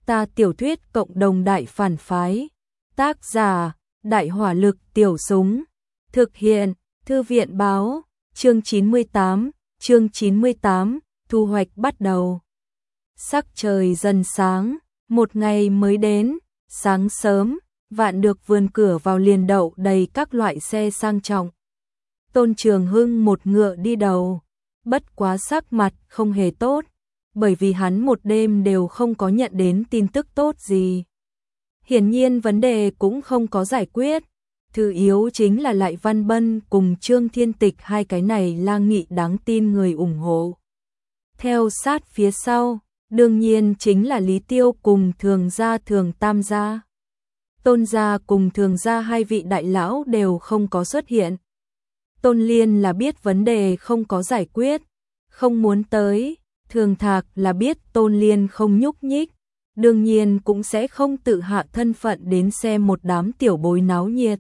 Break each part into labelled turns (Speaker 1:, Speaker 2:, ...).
Speaker 1: Ta tiểu thuyết cộng đồng đại phản phái. Tác giả, Đại hỏa lực tiểu súng. Thực hiện, Thư viện báo, chương 98, thu hoạch bắt đầu. Sắc trời dần sáng, một ngày mới đến, sáng sớm, Vạn Được vườn cửa vào liền đậu đầy các loại xe sang trọng. Tôn Trường Hưng một ngựa đi đầu, bất quá sắc mặt không hề tốt, bởi vì hắn một đêm đều không có nhận đến tin tức tốt gì. Hiển nhiên vấn đề cũng không có giải quyết, thứ yếu chính là lại Văn Bân cùng Trương Thiên Tịch hai cái này lang nghị đáng tin người ủng hộ. Theo sát phía sau, đương nhiên chính là Lý Tiêu cùng Thường gia Thường Tam gia. Tôn gia cùng Thường gia hai vị đại lão đều không có xuất hiện. Tôn Liên là biết vấn đề không có giải quyết, không muốn tới, Thường Thạc là biết Tôn Liên không nhúc nhích, đương nhiên cũng sẽ không tự hạ thân phận đến xem một đám tiểu bối náo nhiệt.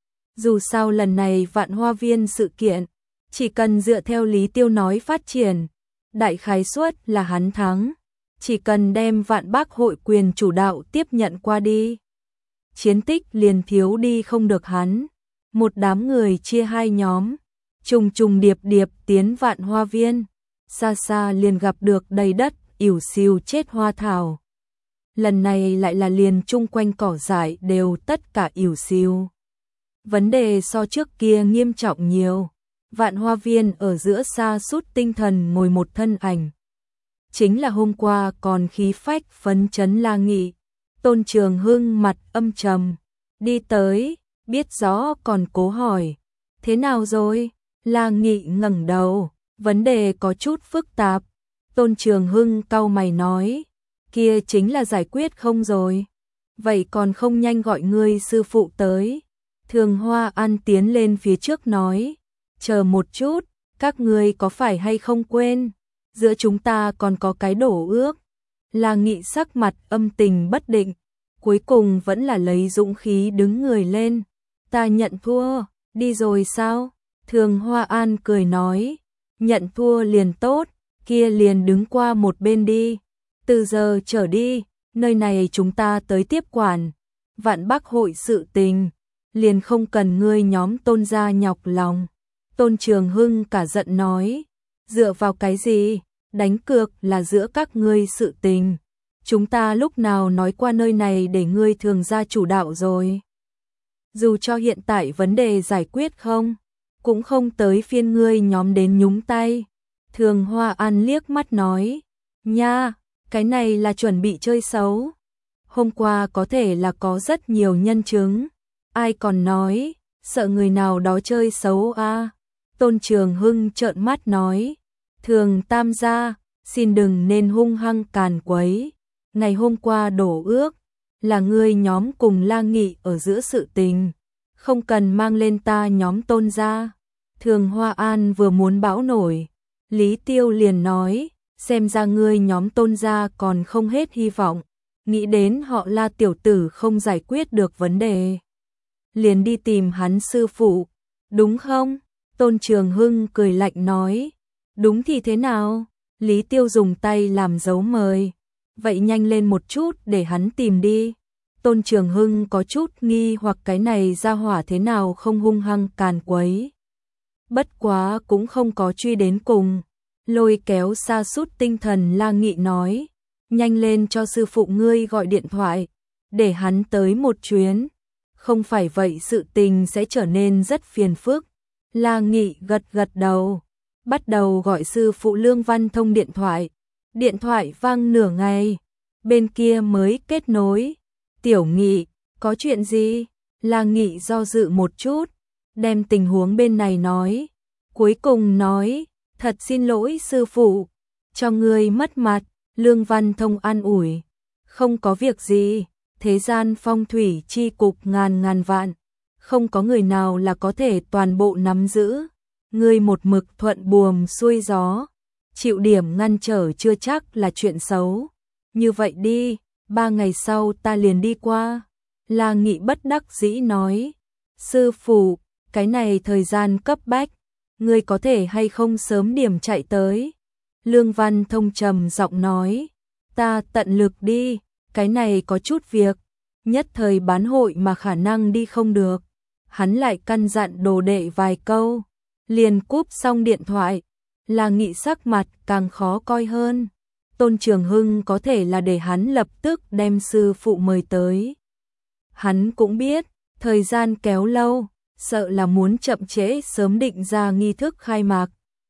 Speaker 1: Dù sao lần này Vạn Hoa Viên sự kiện, chỉ cần dựa theo Lý Tiêu nói phát triển, đại khái suất là hắn thắng, chỉ cần đem Vạn Bác hội quyền chủ đạo tiếp nhận qua đi. Chiến tích liền thiếu đi không được hắn. Một đám người chia hai nhóm, trùng trùng điệp điệp tiến Vạn Hoa Viên, xa xa liền gặp được đầy đất ỉu xìu chết hoa thảo. Lần này lại là liền chung quanh cỏ dại đều tất cả ỉu xìu. Vấn đề so trước kia nghiêm trọng nhiều. Vạn Hoa Viên ở giữa xa sút tinh thần ngồi một thân ảnh. Chính là hôm qua còn khí phách phấn chấn La Nghị. Tôn Trường Hưng mặt âm trầm, đi tới, biết rõ còn cố hỏi. Thế nào rồi? La Nghị ngẩng đầu, vấn đề có chút phức tạp. Tôn Trường Hưng cau mày nói, kia chính là giải quyết không rồi. Vậy còn không nhanh gọi ngươi sư phụ tới. Thường Hoa An tiến lên phía trước nói, chờ một chút, các ngươi có phải hay không quên, giữa chúng ta còn có cái đổ ước. La Nghị sắc mặt âm tình bất định, cuối cùng vẫn là lấy dũng khí đứng người lên. Ta nhận thua, đi rồi sao? Thường Hoa An cười nói, nhận thua liền tốt, kia liền đứng qua một bên đi. Từ giờ trở đi, nơi này chúng ta tới tiếp quản. Vạn Bác hội sự tình, liền không cần ngươi nhóm Tôn gia nhọc lòng. Tôn Trường Hưng cả giận nói, dựa vào cái gì, đánh cược là giữa các ngươi sự tình. Chúng ta lúc nào nói qua nơi này để ngươi Thường gia chủ đạo rồi. Dù cho hiện tại vấn đề giải quyết không, cũng không tới phiên ngươi nhóm đến nhúng tay. Thường Hoa An liếc mắt nói, nha, cái này là chuẩn bị chơi xấu. Hôm qua có thể là có rất nhiều nhân chứng, ai còn nói, sợ người nào đó chơi xấu à. Tôn Trường Hưng trợn mắt nói, Thường Tam gia, xin đừng nên hung hăng càn quấy. Ngày hôm qua đổ ước, là ngươi nhóm cùng La Nghị ở giữa sự tình, không cần mang lên ta nhóm Tôn gia. Thường Hoa An vừa muốn bão nổi, Lý Tiêu liền nói, xem ra ngươi nhóm Tôn gia còn không hết hy vọng, nghĩ đến họ La tiểu tử không giải quyết được vấn đề, liền đi tìm hắn sư phụ, đúng không? Tôn Trường Hưng cười lạnh nói, đúng thì thế nào? Lý Tiêu dùng tay làm dấu mời, vậy nhanh lên một chút để hắn tìm đi. Tôn Trường Hưng có chút nghi hoặc cái này ra hỏa thế nào không hung hăng càn quấy. Bất quá cũng không có truy đến cùng, lôi kéo sa sút tinh thần La Nghị nói, nhanh lên cho sư phụ ngươi gọi điện thoại, để hắn tới một chuyến, không phải vậy sự tình sẽ trở nên rất phiền phức. La Nghị gật gật đầu, bắt đầu gọi sư phụ Lương Văn Thông điện thoại vang nửa ngày, bên kia mới kết nối. Tiểu Nghị, có chuyện gì? La Nghị do dự một chút, đem tình huống bên này nói, cuối cùng nói, thật xin lỗi sư phụ, cho ngươi mất mặt. Lương Văn Thông an ủi, không có việc gì, thế gian phong thủy chi cục ngàn vạn, không có người nào là có thể toàn bộ nắm giữ, ngươi một mực thuận buồm xuôi gió, chịu điểm ngăn trở chưa chắc là chuyện xấu. Như vậy đi, 3 ngày sau ta liền đi qua. La Nghị bất đắc dĩ nói, sư phụ, cái này thời gian cấp bách, ngươi có thể hay không sớm điểm chạy tới? Lương Văn Thông trầm giọng nói, ta tận lực đi, cái này có chút việc, nhất thời bán hội mà khả năng đi không được. Hắn lại căn dặn đồ đệ vài câu, liền cúp xong điện thoại, La Nghị sắc mặt càng khó coi hơn. Tôn Trường Hưng có thể là để hắn lập tức đem sư phụ mời tới. Hắn cũng biết, thời gian kéo lâu, sợ là muốn chậm trễ sớm định ra nghi thức khai mạc.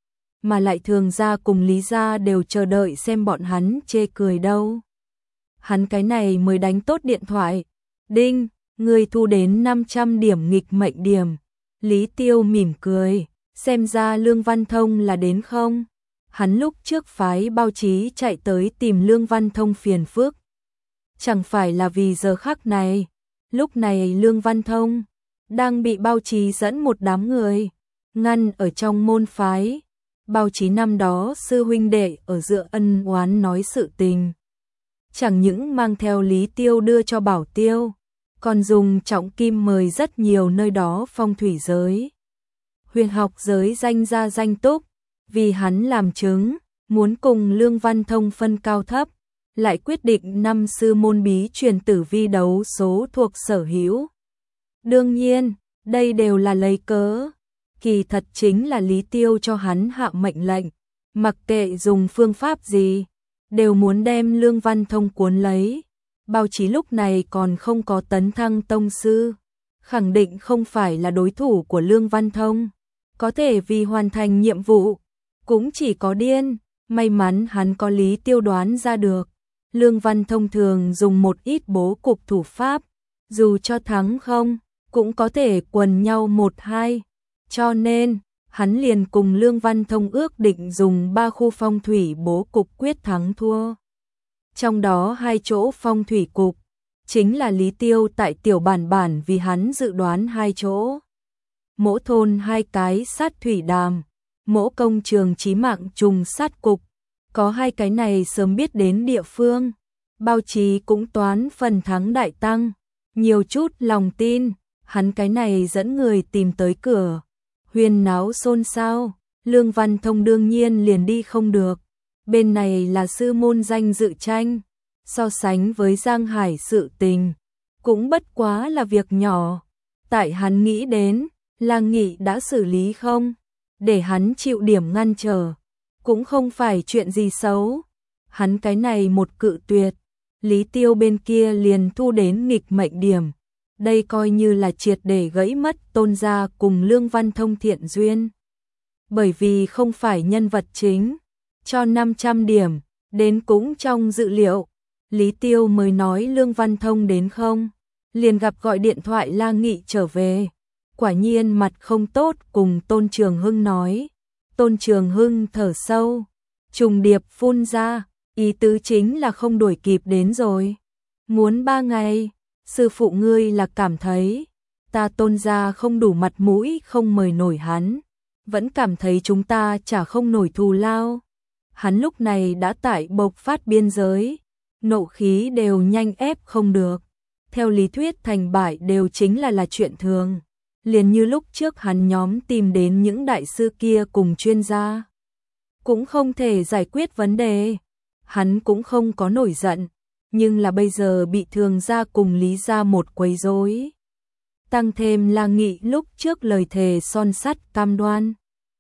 Speaker 1: Mà lại Thường gia cùng Lý gia đều chờ đợi xem bọn hắn chê cười đâu. Hắn cái này mới đánh tốt điện thoại. Đinh, người thu đến 500 điểm nghịch mệnh điểm. Lý Tiêu mỉm cười, xem ra Lương Văn Thông là đến không? Hắn lúc trước phái báo chí chạy tới tìm Lương Văn Thông phiền phức. Chẳng phải là vì giờ khắc này, lúc này Lương Văn Thông đang bị báo chí dẫn một đám người ngăn ở trong môn phái. Báo chí năm đó sư huynh đệ ở giữa ân oán nói sự tình. Chẳng những mang theo Lý Tiêu đưa cho Bảo Tiêu, còn dùng trọng kim mời rất nhiều nơi đó phong thủy giới, huyền học giới danh gia danh túc, vì hắn làm chứng, muốn cùng Lương Văn Thông phân cao thấp, lại quyết định 5 sư môn bí truyền tử vi đấu số thuộc sở hữu. Đương nhiên, đây đều là lấy cớ, kỳ thật chính là Lý Tiêu cho hắn hạ mệnh lệnh, mặc kệ dùng phương pháp gì, đều muốn đem Lương Văn Thông cuốn lấy. Báo chí lúc này còn không có tấn thăng tông sư, khẳng định không phải là đối thủ của Lương Văn Thông, có thể vì hoàn thành nhiệm vụ, cũng chỉ có điên. May mắn hắn có Lý Tiêu đoán ra được, Lương Văn Thông thường dùng một ít bố cục thủ pháp, dù cho thắng không, cũng có thể quần nhau 1-2, cho nên hắn liền cùng Lương Văn Thông ước định dùng 3 khu phong thủy bố cục quyết thắng thua. Trong đó 2 chỗ phong thủy cục, chính là Lý Tiêu tại tiểu bản vì hắn dự đoán 2 chỗ. Mỗi thôn 2 cái sát thủy đàm, mỗi công trường chí mạng trùng sát cục, có 2 cái này sớm biết đến địa phương. Báo chí cũng toán phần thắng đại tăng, nhiều chút lòng tin, hắn cái này dẫn người tìm tới cửa. Huyên náo xôn xao, Lương Văn Thông đương nhiên liền đi không được. Bên này là sư môn danh dự tranh, so sánh với Giang Hải sự tình, cũng bất quá là việc nhỏ. Tại hắn nghĩ đến, La Nghị đã xử lý không, để hắn chịu điểm ngăn trở, cũng không phải chuyện gì xấu. Hắn cái này một cự tuyệt, Lý Tiêu bên kia liền thu đến nghịch mệnh điểm. Đây coi như là triệt để gãy mất Tôn gia cùng Lương Văn Thông thiện duyên. Bởi vì không phải nhân vật chính, cho 500 điểm, đến cũng trong dự liệu. Lý Tiêu mới nói Lương Văn Thông đến không, liền gặp gọi điện thoại La Nghị trở về. Quả nhiên mặt không tốt cùng Tôn Trường Hưng nói. Tôn Trường Hưng thở sâu, trùng điệp phun ra, ý tứ chính là không đuổi kịp đến rồi. Muốn 3 ngày, sư phụ ngươi là cảm thấy ta Tôn gia không đủ mặt mũi không mời nổi hắn, vẫn cảm thấy chúng ta trả không nổi thù lao. Hắn lúc này đã tại bộc phát biên giới, nộ khí đều nhanh ép không được. Theo lý thuyết thành bại đều chính là chuyện thường. Liền như lúc trước hắn nhóm tìm đến những đại sư kia cùng chuyên gia, cũng không thể giải quyết vấn đề. Hắn cũng không có nổi giận, nhưng là bây giờ bị Thường gia cùng Lý gia một quấy rối. Tăng thêm La Nghị lúc trước lời thề son sắt cam đoan,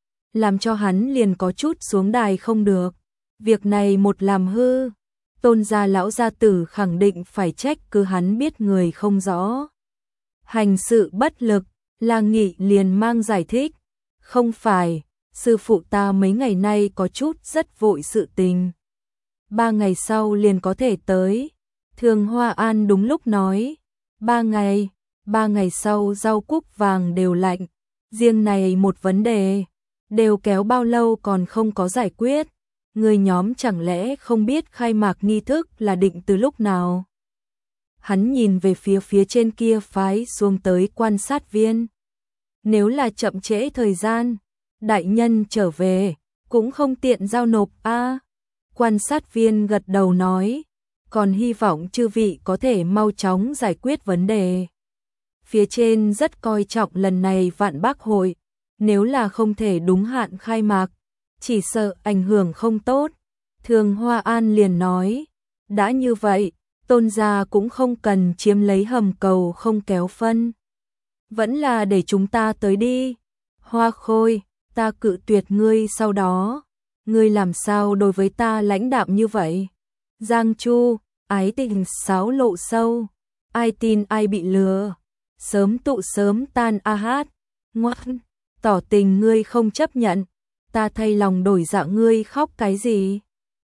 Speaker 1: làm cho hắn liền có chút xuống đài không được. Việc này một làm hư, Tôn gia lão gia tử khẳng định phải trách cứ hắn biết người không rõ, hành sự bất lực. La Nghị liền mang giải thích, không phải, sư phụ ta mấy ngày nay có chút rất vội sự tình. 3 ngày sau liền có thể tới. Thường Hoa An đúng lúc nói, 3 ngày sau rau cúc vàng đều lạnh. Riêng này một vấn đề, đều kéo bao lâu còn không có giải quyết. Người nhóm chẳng lẽ không biết khai mạc nghi thức là định từ lúc nào? Hắn nhìn về phía trên kia phái xuống tới quan sát viên. Nếu là chậm trễ thời gian, đại nhân trở về, cũng không tiện giao nộp a. Quan sát viên gật đầu nói, còn hy vọng chư vị có thể mau chóng giải quyết vấn đề. Phía trên rất coi trọng lần này Vạn Bác hội, nếu là không thể đúng hạn khai mạc, chỉ sợ ảnh hưởng không tốt. Thường Hoa An liền nói, đã như vậy, Tôn gia cũng không cần chiếm lấy hầm cầu không kéo phân. Vẫn là để chúng ta tới đi. Hoa Khôi, ta cự tuyệt ngươi sau đó. Ngươi làm sao đối với ta lãnh đạm như vậy? Giang Chu, ái tình sáo lộ sâu. Ai tin ai bị lừa. Sớm tụ sớm tan a hát. Ngoan, tỏ tình ngươi không chấp nhận. Ta thay lòng đổi dạ ngươi khóc cái gì?